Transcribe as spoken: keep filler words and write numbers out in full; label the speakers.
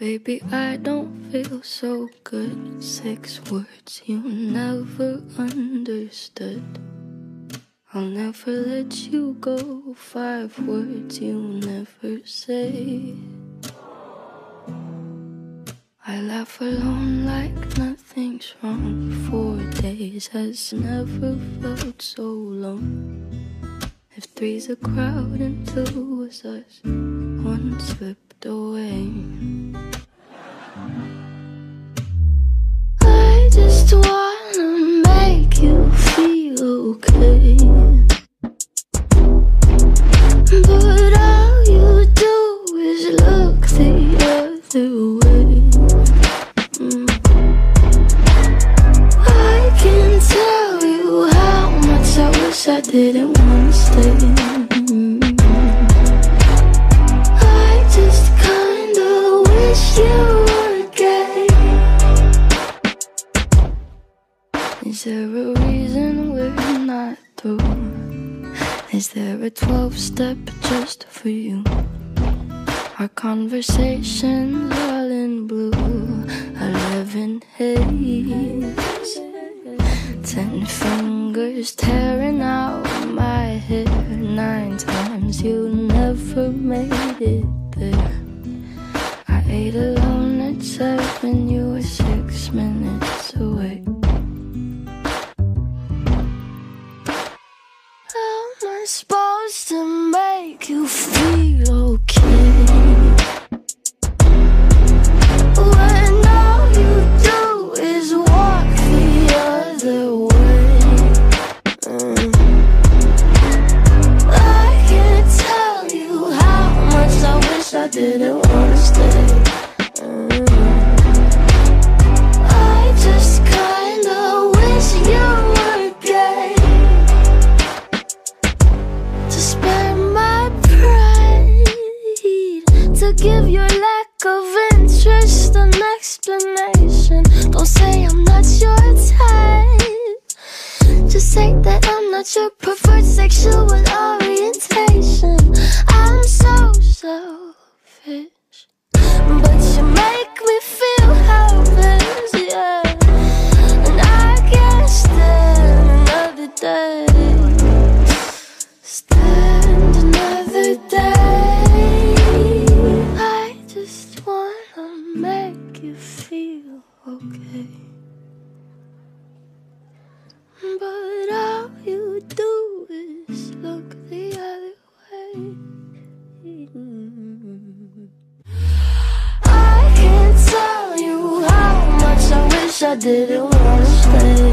Speaker 1: Baby, I don't feel so good. Six words you never understood. I'll never let you go. Five words you never say. I laugh alone like nothing's wrong. Four days has never felt so long. If three's a crowd and two was us, one slipped away. I just wanna make you feel okay, but all you do is look the other way. mm. I can tell you how much I wish I didn't wanna stay. mm. I just kinda wish you were gay. Is there a reason we're not through? Is there a twelve-step just for you? Our conversations all in blue, eleven haze, ten fingers tearing out my hair. Nine times you never made it there. I ate alone at seven, you were six minutes away. How am I supposed to make you feel okay when all you do is walk the other way? mm. I can't tell you how much I wish I didn't wanna stay. mm. I just kinda wish you were gay, to spare my pride, to give your lack of interest an explanation. Don't say I'm not your type, just say that I'm not your preferred sexual orientation. I'm so selfish, but you make me feel helpless, yeah. And I can't stand another day, stand another day. I just wanna make you feel okay, but all you do is look the other way. I can't tell you how much I wish I didn't wanna stay.